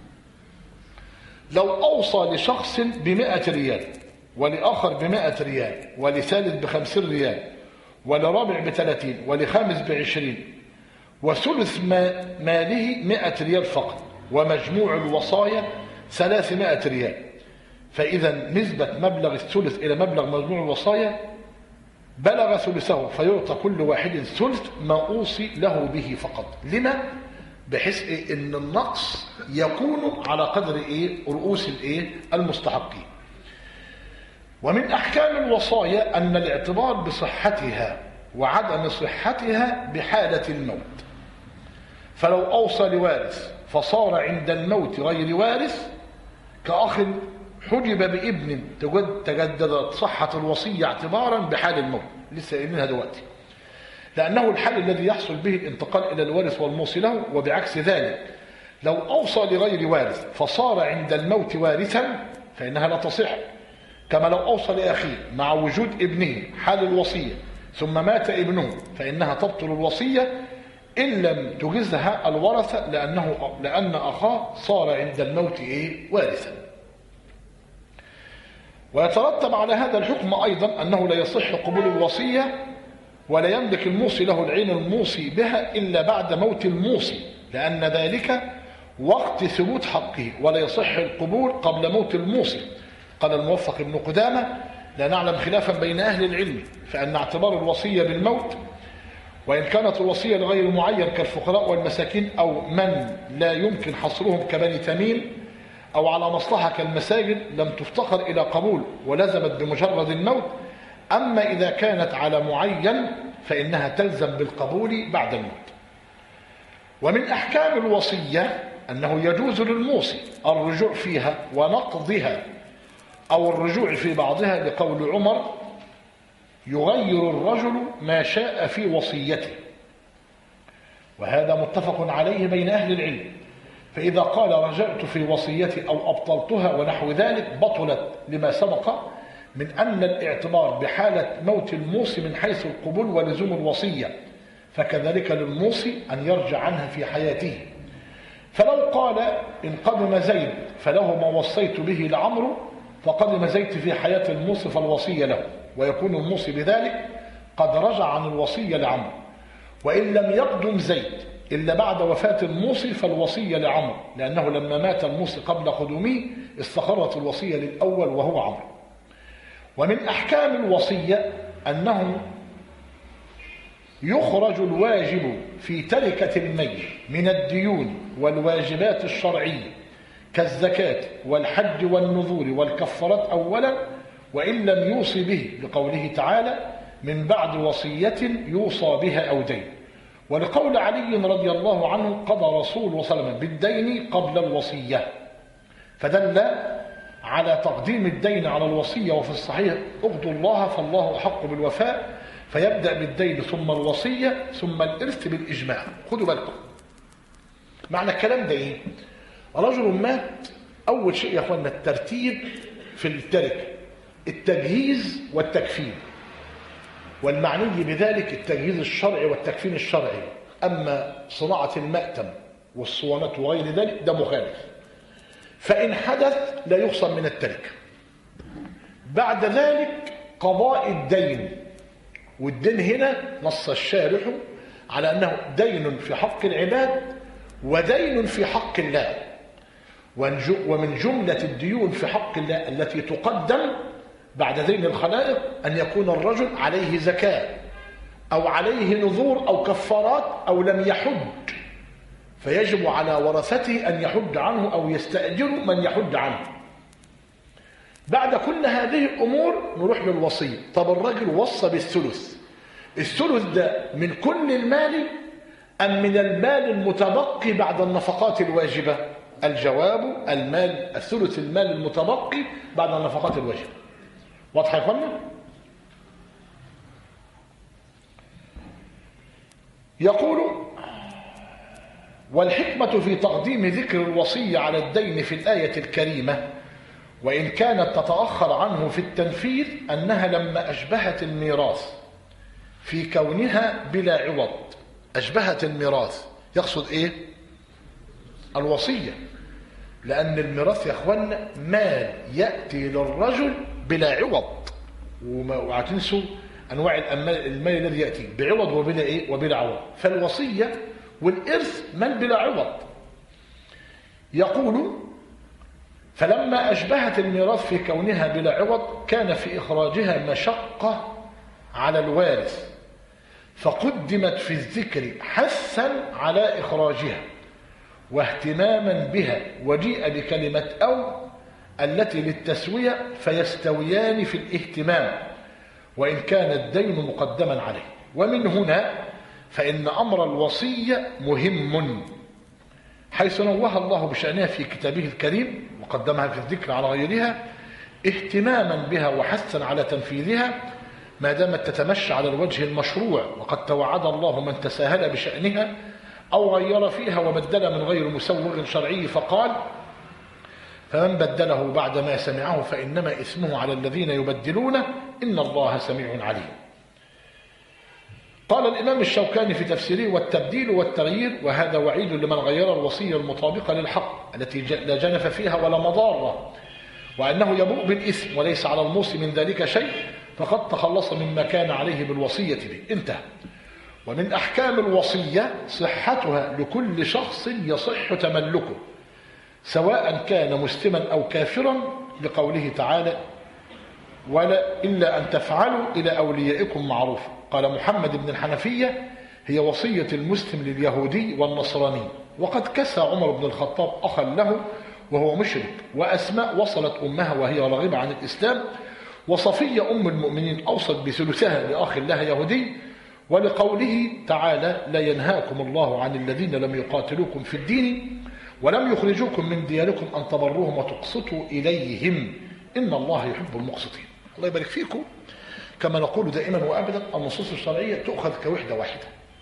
لو اوصى لشخص بمائة ريال، ولآخر بمائة ريال، ولثالث بخمسين ريال، ولرابع بثلاثين، ولخامس بعشرين، وثلث ما ماله مائة ريال فقط، ومجموع الوصايا ثلاثمائة ريال، فإذا نسبة مبلغ الثلث إلى مبلغ مجموع الوصايا بلغ ثلثه، فيعطى كل واحد ثلث ما أوصي له به فقط. لما؟ بحيث إيه؟ إن النقص يكون على قدر إيه؟ رؤوس الإيه؟ المستحقين. ومن أحكام الوصايا أن الاعتبار بصحتها وعدم صحتها بحالة الموت. فلو أوصى لوارث فصار عند الموت غير وارث، كأخ حجب بابن تجددت صحة الوصية اعتبارا بحال الموت، لسه قايلينها دلوقتي، لأنه الحال الذي يحصل به الانتقال إلى الوارث والموصي له. وبعكس ذلك لو أوصى لغير وارث فصار عند الموت وارثا فإنها لا تصح، كما لو أوصى لأخيه مع وجود ابنه حال الوصية ثم مات ابنه، فإنها تبطل الوصية إن لم تجزها الورثة لأنه لأن أخاه صار عند الموت إيه؟ وارثا. ويترتب على هذا الحكم أيضا أنه لا يصح قبول الوصية ولا يملك الموصي له العين الموصي بها إلا بعد موت الموصي، لأن ذلك وقت ثبوت حقه، ولا يصح القبول قبل موت الموصي. قال الموفق ابن قدامة: لا نعلم خلافا بين أهل العلم فأن اعتبار الوصية بالموت، وإن كانت الوصية لغير معين كالفقراء والمساكين أو من لا يمكن حصرهم كبني تميم، أو على مصلحة كالمساجد، لم تفتقر إلى قبول ولزمت بمجرد الموت. أما إذا كانت على معين فإنها تلزم بالقبول بعد الموت. ومن أحكام الوصية أنه يجوز للموصي الرجوع فيها ونقضها أو الرجوع في بعضها، لقول عمر: يغير الرجل ما شاء في وصيته. وهذا متفق عليه بين أهل العلم، فإذا قال رجعت في وصيتي أو أبطلتها ونحو ذلك بطلت لما سبق من أن الاعتبار بحالة موت الموصي من حيث القبول ولزوم الوصية، فكذلك للموصي أن يرجع عنها في حياته. فلو قال: إن قدم زيد فله ما وصيت به لعمرو، فقدم زيد في حياة الموصي فالوصية له، ويكون الموصي بذلك قد رجع عن الوصية لعمرو. وإن لم يقدم زيد إلا بعد وفاة الموصي فالوصية لعمرو، لأنه لما مات الموصي قبل قدومه استقرت الوصية للأول وهو عمرو. ومن أحكام الوصية أنه يخرج الواجب في تركة الميت من الديون والواجبات الشرعية كالزكاة والحج والنذور والكفارات أولا، وإن لم يوصي به، لقوله تعالى: من بعد وصية يوصى بها أو دين. ولقول علي رضي الله عنه: قضى رسول الله صلى الله عليه وسلم بالدين قبل الوصية، فدل على تقديم الدين على الوصية. وفي الصحيح: اقضوا الله فالله أحق بالوفاء، فيبدأ بالدين ثم الوصية ثم الإرث بالإجماع. خدوا بالكم معنى الكلام ده إيه؟ رجل مات، أول شيء يا أخوانا الترتيب في التركة، التجهيز والتكفين، والمعني بذلك التجهيز الشرعي والتكفين الشرعي. أما صناعة المأتم والصوانات وغير ذلك ده مخالف، فإن حدث لا يخصم من التركة. بعد ذلك قضاء الدين، والدين هنا نص الشارح على أنه دين في حق العباد ودين في حق الله. ومن جملة الديون في حق الله التي تقدم بعد دين الخلائق أن يكون الرجل عليه زكاة أو عليه نذور أو كفارات أو لم يحج، فيجب على ورثته أن يحج عنه أو يستأجروا من يحج عنه. بعد كل هذه الأمور نروح للوصية. طب الرجل وصى بالثلث، الثلث ده من كل المال أم من المال المتبقي بعد النفقات الواجبة؟ الجواب: المال الثلث، المال المتبقي بعد النفقات الواجبة. واضح يا اخوانا؟ يقول: والحكمة في تقديم ذكر الوصية على الدين في الآية الكريمة وإن كانت تتأخر عنه في التنفيذ أنها لما أشبهت الميراث في كونها بلا عوض. أشبهت الميراث يقصد إيه؟ الوصية، لأن الميراث يا أخوانا مال يأتي للرجل بلا عوض، وهتنسوا أنواع المال الذي يأتي بعوض وبلا إيه؟ وبلا عوض. فالوصية والإرث مال بلا عوض. يقول: فلما أشبهت الميراث في كونها بلا عوض كان في إخراجها مشقة على الوارث، فقدمت في الذكر حثا على إخراجها واهتماما بها، وجيء بكلمة أو التي للتسوية، فيستويان في الاهتمام وإن كان الدين مقدما عليه. ومن هنا فإن أمر الوصية مهم، حيث نوه الله بشأنها في كتابه الكريم وقدمها في الذكر على غيرها اهتماما بها وحثا على تنفيذها ما دامت تتمشى على الوجه المشروع. وقد توعد الله من تساهل بشأنها أو غير فيها وبدل من غير مسوغ شرعي، فقال: فمن بدله بعد ما سمعه فإنما إثمه على الذين يبدلونه إن الله سميع عليم. قال الإمام الشوكاني في تفسيره: والتبديل والتغيير، وهذا وعيد لمن غير الوصية المطابقة للحق التي لا جنف فيها ولا مضارة، وأنه يبوء بالإثم وليس على الموصي من ذلك شيء، فقد تخلص مما كان عليه بالوصية به. انتهى. ومن أحكام الوصية صحتها لكل شخص يصح تملكه سواء كان مسلما أو كافرا، لقوله تعالى: ولا إلا أن تفعلوا إلى أوليائكم معروفا. قال محمد بن الحنفية: هي وصية المسلم لليهودي والنصراني. وقد كسى عمر بن الخطاب أخا له وهو مشرك، وأسماء وصلت أمها وهي راغبة عن الإسلام، وصفية أم المؤمنين أوصت بثلثها لأخ لها يهودي، ولقوله تعالى: لا ينهاكم الله عن الذين لم يقاتلوكم في الدين ولم يخرجوكم من دياركم أن تبروهم وتقسطوا إليهم إن الله يحب المقسطين. الله يبارك فيكم. كما نقول دائما وأبدا، النصوص الشرعية تؤخذ كوحدة واحدة.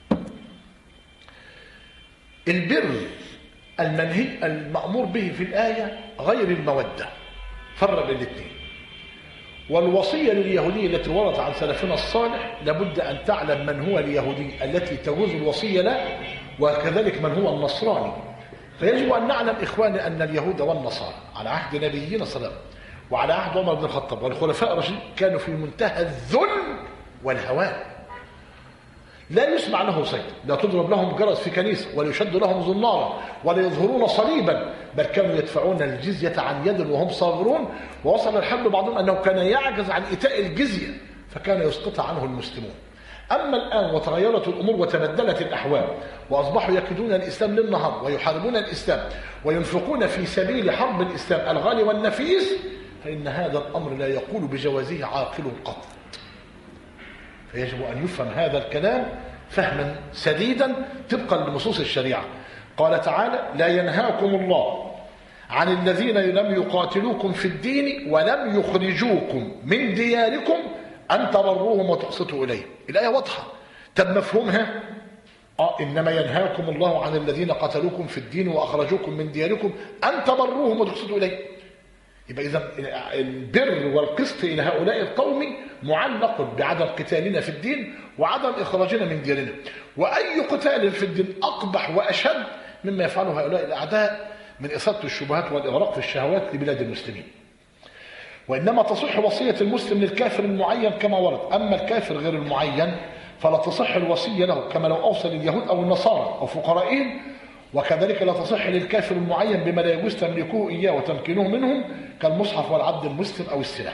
البر المنهي المأمور به في الآية غير المودة، فرق بين الاثنين. والوصية لليهودي التي وردت عن سلفنا الصالح لابد أن تعلم من هو اليهودي التي تجوز الوصية له، وكذلك من هو النصراني. فيجب أن نعلم إخواني أن اليهود والنصارى على عهد نبينا صلى الله عليه وسلم وعلى عهد عمر بن الخطاب والخلفاء الراشدين كانوا في منتهى الذل والهوان. لا يسمع له صيت، لا تضرب لهم جرس في كنيسة، ولا يشد لهم زنارا، ولا يظهرون صليبا، بل كانوا يدفعون الجزية عن يد وهم صاغرون. ووصل الحال بعضهم أنه كان يعجز عن إيتاء الجزية فكان يسقط عنه المسلمون. أما الآن وتغيرت الأمور وتبدلت الأحوال وأصبحوا يكيدون الإسلام للنهار ويحاربون الإسلام وينفقون في سبيل حرب الإسلام الغالي والنفيس، فإن هذا الأمر لا يقول بجوازه عاقل قط. فيجب أن يفهم هذا الكلام فهما سديدا طبقا لنصوص الشريعة. قال تعالى: لا ينهاكم الله عن الذين لم يقاتلوكم في الدين ولم يخرجوكم من دياركم أن تبروهم وتقسطوا إليهم. الآية واضحة. طب مفهومها؟ آه إنما ينهاكم الله عن الذين قتلوكم في الدين وأخرجوكم من دياركم أن تبروهم وتقسطوا إليهم. يبقى إذا البر والقسط إلى هؤلاء القوم معلق بعدم قتالنا في الدين وعدم إخراجنا من ديارنا. وأي قتال في الدين أقبح وأشد مما يفعله هؤلاء الأعداء من إثارة الشبهات والإغراق في الشهوات لبلاد المسلمين. وإنما تصح وصية المسلم للكافر المعين كما ورد. أما الكافر غير المعين فلا تصح الوصية له، كما لو أوصى لليهود أو النصارى أو فقرائهم. وكذلك لا تصح للكافر المعين بما لا يجوز تملكه إياه وتمكينه منهم كالمصحف والعبد المسلم أو السلاح.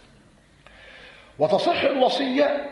وتصح الوصية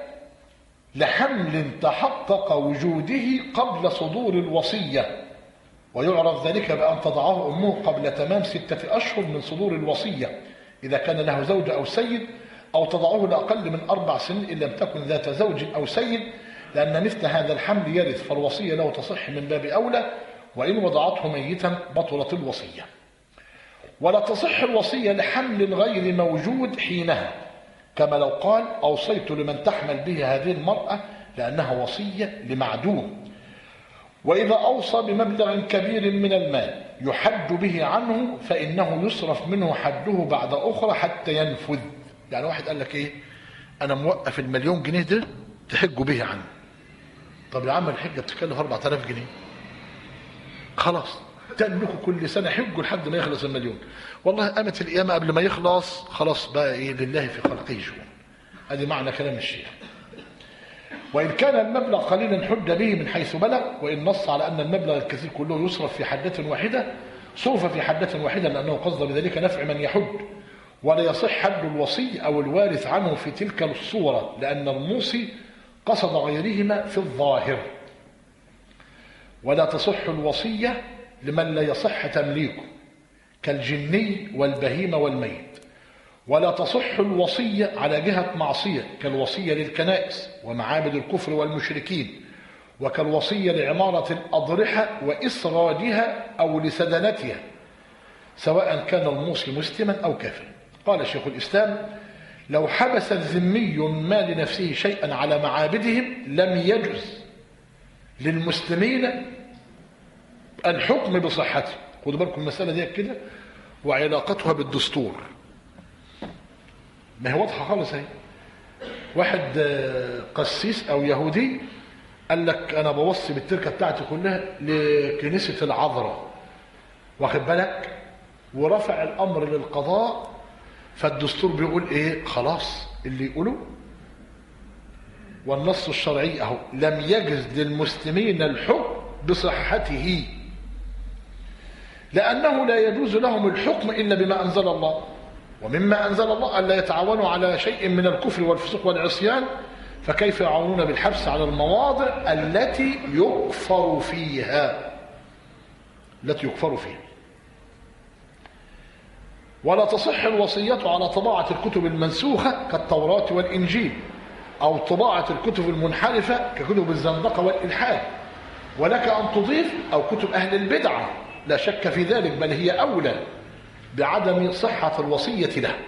لحمل تحقق وجوده قبل صدور الوصية، ويعرف ذلك بأن تضعه أمه قبل تمام ستة أشهر من صدور الوصية إذا كان له زوج أو سيد، أو تضعه لأقل من أربع سنين إن لم تكن ذات زوج أو سيد، لأن مثل هذا الحمل يرث، فالوصية له تصح من باب أولى، وإن وضعته ميتا بطلت الوصية. ولا تصح الوصية لحمل غير موجود حينها، كما لو قال: أوصيت لمن تحمل به هذه المرأة، لأنها وصية لمعدوم. وإذا أوصى بمبلغ كبير من المال يحد به عنه فإنه يصرف منه حده بعد أخرى حتى ينفذ. يعني واحد قال لك إيه؟ أنا موقف المليون جنيه ده تحجوا به عنه. طب يا عم الحجة بتكلف أربعة آلاف جنيه، خلاص تملكوا كل سنة حجوا لحد ما يخلص المليون. والله قامت القيامة قبل ما يخلص، خلاص بقى إيه؟ لله في خلقه شؤون. هذه معنى كلام الشيخ. وإن كان المبلغ قليلا حد به من حيث بلغ، وإن نص على أن المبلغ الكثير كله يصرف في حدة واحدة صرف في حدة واحدة، لأنه قصد بذلك نفع من يحد. ولا يصح حد الوصي أو الوارث عنه في تلك الصورة، لأن الموصي قصد غيرهما في الظاهر. ولا تصح الوصية لمن لا يصح تمليكه كالجني والبهيمة والميت. ولا تصح الوصية على جهة معصية كالوصية للكنائس ومعابد الكفر والمشركين، وكالوصية لعمارة الأضرحة وإسرادها أو لسدنتها، سواء كان الموصي مسلما أو كافرا. قال شيخ الإسلام: لو حبس الذمي ما لنفسه شيئا على معابدهم لم يجوز للمسلمين الحكم بصحته. خدوا بالكم المسألة دي كده وعلاقتها بالدستور، ما هي واضحة خالص اهي. واحد قسيس أو يهودي قال لك انا بوصي بالتركه بتاعتي كلها لكنيسه العذراء، واخد بالك، ورفع الامر للقضاء. فالدستور بيقول ايه؟ خلاص اللي يقوله، والنص الشرعي اهو لم يجز للمسلمين الحكم بصحته، لانه لا يجوز لهم الحكم الا بما انزل الله، ومما انزل الله الا يتعاونوا على شيء من الكفر والفسوق والعصيان، فكيف يعاونون بالحبس على المواضع التي يكفر فيها التي يكفر فيها. ولا تصح الوصية على طباعة الكتب المنسوخة كالتوراة والإنجيل، أو طباعة الكتب المنحرفة ككتب الزندقة والإلحاد، ولك أن تضيف أو كتب أهل البدعة، لا شك في ذلك، بل هي أولى بعدم صحة الوصية له.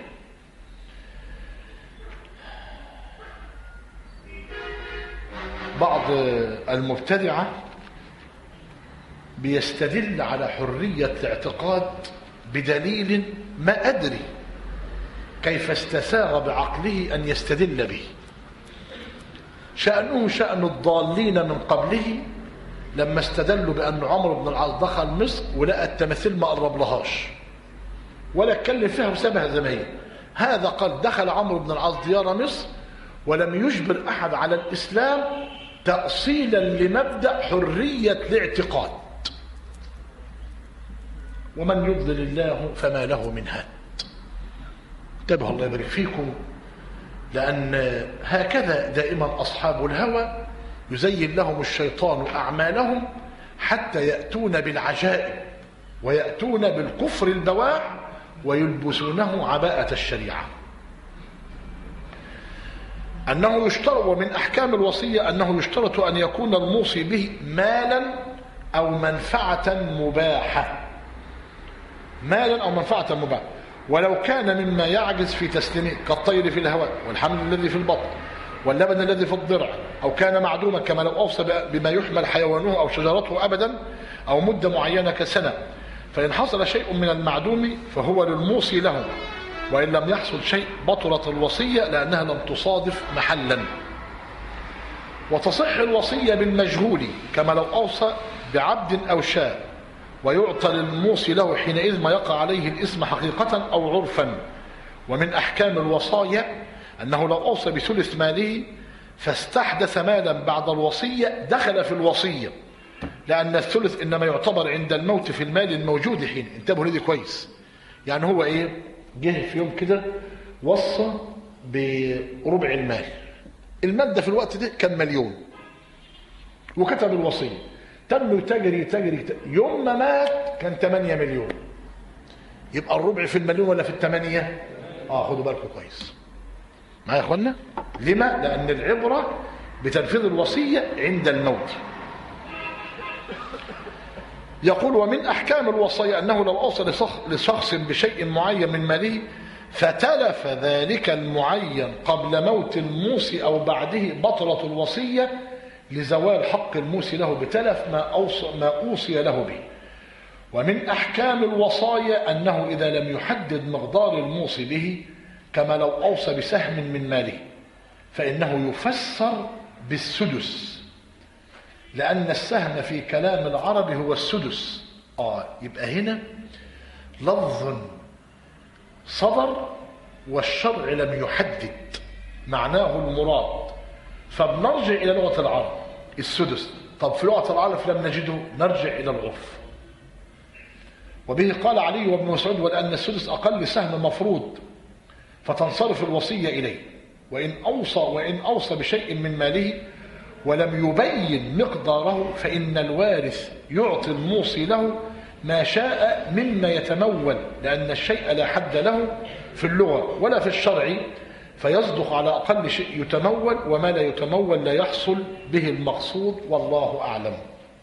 بعض المبتدعة بيستدل على حرية الاعتقاد بدليل ما أدري كيف استساغ بعقله أن يستدل به. شأنه شأن الضالين من قبله لما استدلوا بأن عمرو بن العاص دخل مصر ولقى التماثيل ما قرب لهاش ولا اتكلم فيها وسابها زي ما هي. هذا قال دخل عمرو بن العاص ديار مصر ولم يجبر أحد على الإسلام تأصيلا لمبدأ حرية الاعتقاد. ومن يضلل الله فما له من هاد. انتبهوا الله يبارك فيكم، لأن هكذا دائما أصحاب الهوى يزين لهم الشيطان أعمالهم حتى يأتون بالعجائب ويأتون بالكفر البواح ويلبسونه عباءة الشريعة. أنه يشترط، ومن أحكام الوصية أنه يشترط أن يكون الموصي به مالا أو منفعة مباحة، مالا أو منفعة مباحة، ولو كان مما يعجز في تسليمه كالطير في الهواء والحمل الذي في البطن واللبن الذي في الضرع، أو كان معدوما كما لو أوصى بما يحمل حيوانه أو شجرته أبدا أو مدة معينة كسنة، فإن حصل شيء من المعدوم فهو للموصي له، وإن لم يحصل شيء بطلت الوصية لأنها لم تصادف محلا. وتصح الوصية بالمجهول كما لو أوصى بعبد أو شاة، ويعطى للموصي له حينئذ ما يقع عليه الإثم حقيقة أو عرفا. ومن أحكام الوصايا أنه لو أوصى بثلث ماله فاستحدث مالا بعد الوصية دخل في الوصية، لأن الثلث إنما يعتبر عند الموت في المال الموجود حين. انتبهوا لدي كويس. يعني هو إيه؟ جه في يوم كده وصى بربع المال، المال ده في الوقت ده كان مليون، وكتب الوصية، تم تجري تجري يوم ما مات كان ثمانية مليون. يبقى الربع في المليون ولا في الثمانية؟ اه خدوا بالكم كويس معايا يا اخوانا. لما؟ لأن العبرة بتنفيذ الوصية عند الموت. يقول ومن أحكام الوصية أنه لو أوصى لشخص بشيء معين من ماله فتلف ذلك المعين قبل موت الموصي أو بعده بطلت الوصية لزوال حق الموصي له بتلف ما أوصى, ما أوصي له به. ومن أحكام الوصايا أنه إذا لم يحدد مقدار الموصي به كما لو أوصى بسهم من ماله فإنه يفسر بالسدس، لأن السهم في كلام العرب هو السدس. آه يبقى هنا لفظ صدر والشرع لم يحدد معناه المراد، فبنرجع إلى لغة العرب السدس. طب في لغة العرب لم نجده، نرجع إلى العرف. وبه قال علي وابن مسعود ولأن السدس أقل سهم مفروض فتنصرف الوصية إليه. وإن أوصى وإن أوصى بشيء من ماله ولم يبين مقداره فإن الوارث يعطي الموصي له ما شاء مما يتمول، لأن الشيء لا حد له في اللغة ولا في الشرع، فيصدق على أقل شيء يتمول، وما لا يتمول لا يحصل به المقصود، والله أعلم.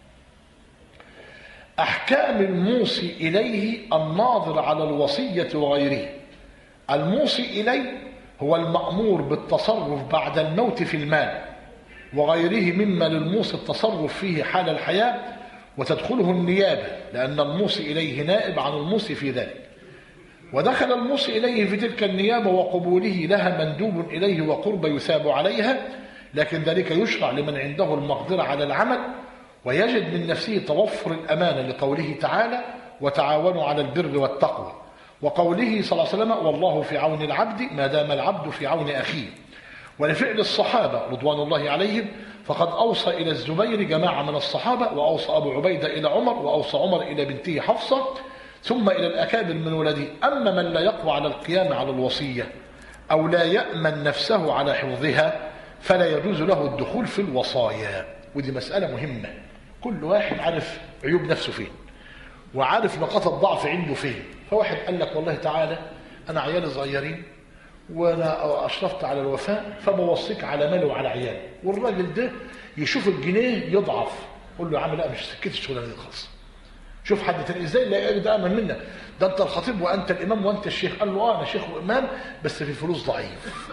أحكام الموصي إليه الناظر على الوصية وغيره. الموصي إليه هو المأمور بالتصرف بعد الموت في المال وغيره مما للموصي التصرف فيه حال الحياة، وتدخله النيابة لأن الموصي إليه نائب عن الموصي في ذلك. ودخل الموصي إليه في تلك النيابة وقبوله لها مندوب إليه وقرب يثاب عليها، لكن ذلك يشرع لمن عنده المقدرة على العمل ويجد من نفسه توفر الأمانة، لقوله تعالى وتعاونوا على البر والتقوى، وقوله صلى الله عليه وسلم والله في عون العبد ما دام العبد في عون أخيه. ولفعل الصحابة رضوان الله عليهم، فقد أوصى إلى الزبير جماعة من الصحابة، وأوصى أبو عبيدة إلى عمر، وأوصى عمر إلى بنته حفصة، ثم إلى الأكابر من ولده. أما من لا يقوى على القيام على الوصية أو لا يأمن نفسه على حفظها فلا يجوز له الدخول في الوصايا. ودي مسألة مهمة، كل واحد عارف عيوب نفسه فين وعارف نقاط الضعف عنده فين. فواحد قال لك والله تعالى أنا عيالي صغيرين وانا اشرفت على الوفاء فبوصيك على مالي وعلى عيالي، والراجل ده يشوف الجنيه يضعف، قول له يا عم لا مش سكتي الشغلانه دي خالص، شوف حد تاني. ازاي لا ده امن منك؟ ده انت الخطيب وانت الامام وانت الشيخ. قال له اه انا شيخ وامام بس في الفلوس ضعيف.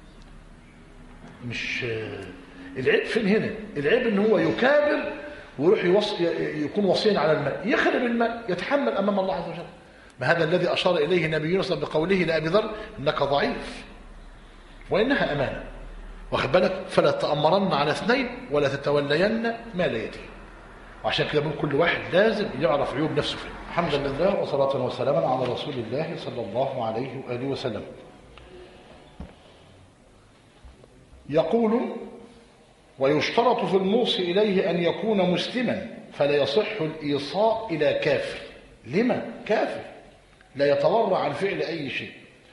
مش العيب فين هنا؟ العيب ان هو يكابر ويروح يوصي يكون وصيا على المال، يخرب المال، يتحمل امام الله عز وجل. ما هذا الذي أشار إليه نبينا صلى الله عليه وسلم بقوله لأبي ذر إنك ضعيف وإنها أمانة، واخد بالك؟ فلا تأمرن على اثنين ولا تتولين مال يتيم. وعشان كده بنقول كل واحد لازم يعرف عيوب نفسه فين. الحمد لله وصلاة وسلاما على رسول الله صلى الله عليه وآله وسلم. يقول ويشترط في الموصي إليه أن يكون مسلما فلا يصح الإيصاء إلى كافر. لما؟ كافر لا يتورع عن فعل أي شيء.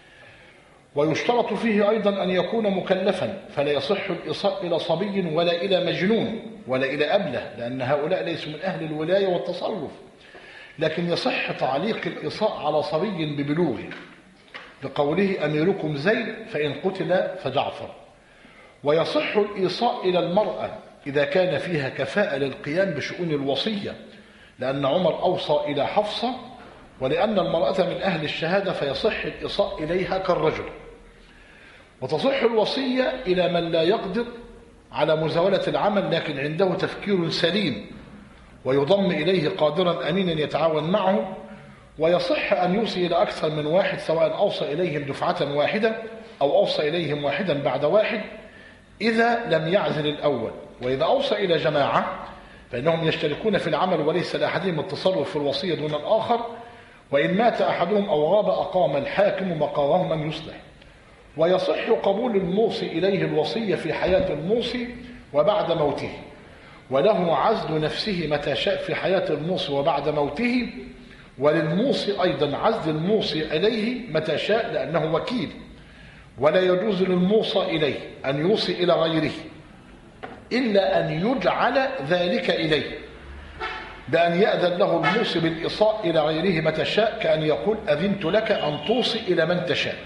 ويشترط فيه أيضا أن يكون مكلفا فلا يصح الإيصاء إلى صبي ولا إلى مجنون ولا إلى أبله، لأن هؤلاء ليسوا من أهل الولاية والتصرف، لكن يصح تعليق الإيصاء على صبي ببلوغه بقوله أميركم زيد فإن قتل فجعفر. ويصح الإيصاء إلى المرأة إذا كان فيها كفاءة للقيام بشؤون الوصية، لأن عمر أوصى إلى حفصة، ولأن المرأة من أهل الشهادة فيصح الإيصاء إليها كالرجل. وتصح الوصية إلى من لا يقدر على مزاولة العمل لكن عنده تفكير سليم ويضم إليه قادرا أمينا يتعاون معه. ويصح أن يوصي إلى أكثر من واحد سواء أوصى إليهم دفعة واحدة أو أوصى إليهم واحدا بعد واحد إذا لم يعزل الأول. وإذا أوصى إلى جماعة فإنهم يشتركون في العمل وليس لأحدهم التصرف في الوصية دون الآخر، وإن مات أحدهم أو غاب أقام الحاكم مقامه من يصلح. ويصح قبول الموصي إليه الوصية في حياة الموصي وبعد موته، وله عزل نفسه متى شاء في حياة الموصي وبعد موته، وللموصي أيضا عزل الموصي إليه متى شاء لأنه وكيل. ولا يجوز للموصى إليه أن يوصي إلى غيره إلا أن يجعل ذلك إليه، بأن يأذن له الموصي بالإيصاء إلى غيره متى شاء، كأن يقول أذنت لك أن توصي إلى من تشاء.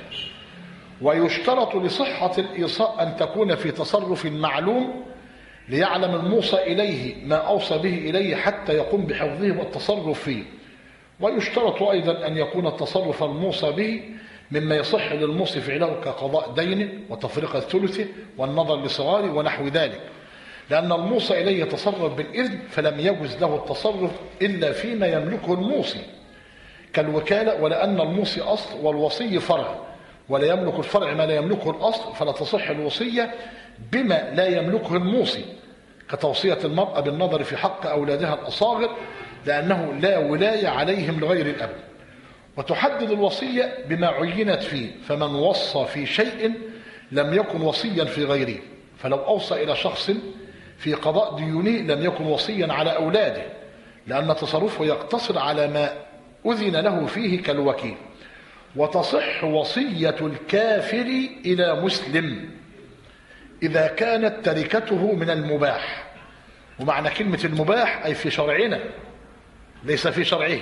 ويشترط لصحة الإيصاء أن تكون في تصرف معلوم ليعلم الموصى إليه ما أوصى به إليه حتى يقوم بحفظه والتصرف فيه. ويشترط أيضا أن يكون التصرف الموصى به مما يصح للموصي فعله كقضاء دين وتفرقة ثلثه والنظر لصغاره ونحو ذلك، لأن الموصى إليه يتصرف بالإذن فلم يجوز له التصرف إلا فيما يملكه الموصي كالوكالة، ولأن الموصي أصل والوصي فرع ولا يملك الفرع ما لا يملكه الأصل، فلا تصح الوصية بما لا يملكه الموصي كتوصية المرأة بالنظر في حق أولادها الأصاغر لأنه لا ولاية عليهم لغير الأب. وتحدد الوصية بما عينت فيه، فمن وصى في شيء لم يكن وصيا في غيره، فلو أوصى إلى شخص في قضاء ديونه لم يكن وصيا على أولاده لأن تصرفه يقتصر على ما أذن له فيه كالوكيل. وتصح وصية الكافر إلى مسلم إذا كانت تركته من المباح، ومعنى كلمة المباح أي في شرعنا ليس في شرعه،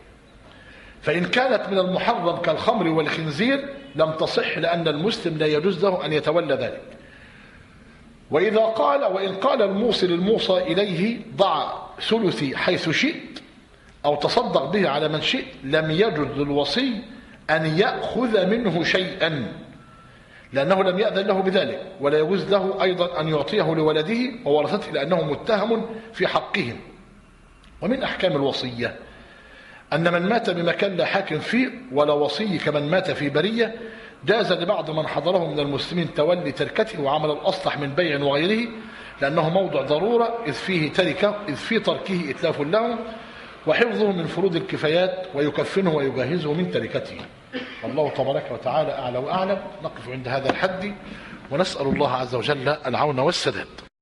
فإن كانت من المحرم كالخمر والخنزير لم تصح لأن المسلم لا يجوز له أن يتولى ذلك. وإذا قال وإن قال الموصي للموصى إليه ضع ثلثي حيث شئت أو تصدق به على من شئت لم يجوز للوصي أن يأخذ منه شيئا لأنه لم يأذن له بذلك، ولا يجوز له أيضا أن يعطيه لولده وورثته لأنه متهم في حقهم. ومن أحكام الوصية أن من مات بمكان لا حاكم فيه ولا وصي كمن مات في برية جاز لبعض من حضره من المسلمين تولي تركته وعمل الأصلح من بيع وغيره، لأنه موضع ضرورة إذ فيه تركه إذ في تركه إتلاف له وحفظه من فروض الكفايات، ويكفنه ويجهزه من تركته. الله تبارك وتعالى أعلى وأعلم. نقف عند هذا الحد ونسأل الله عز وجل العون والسداد.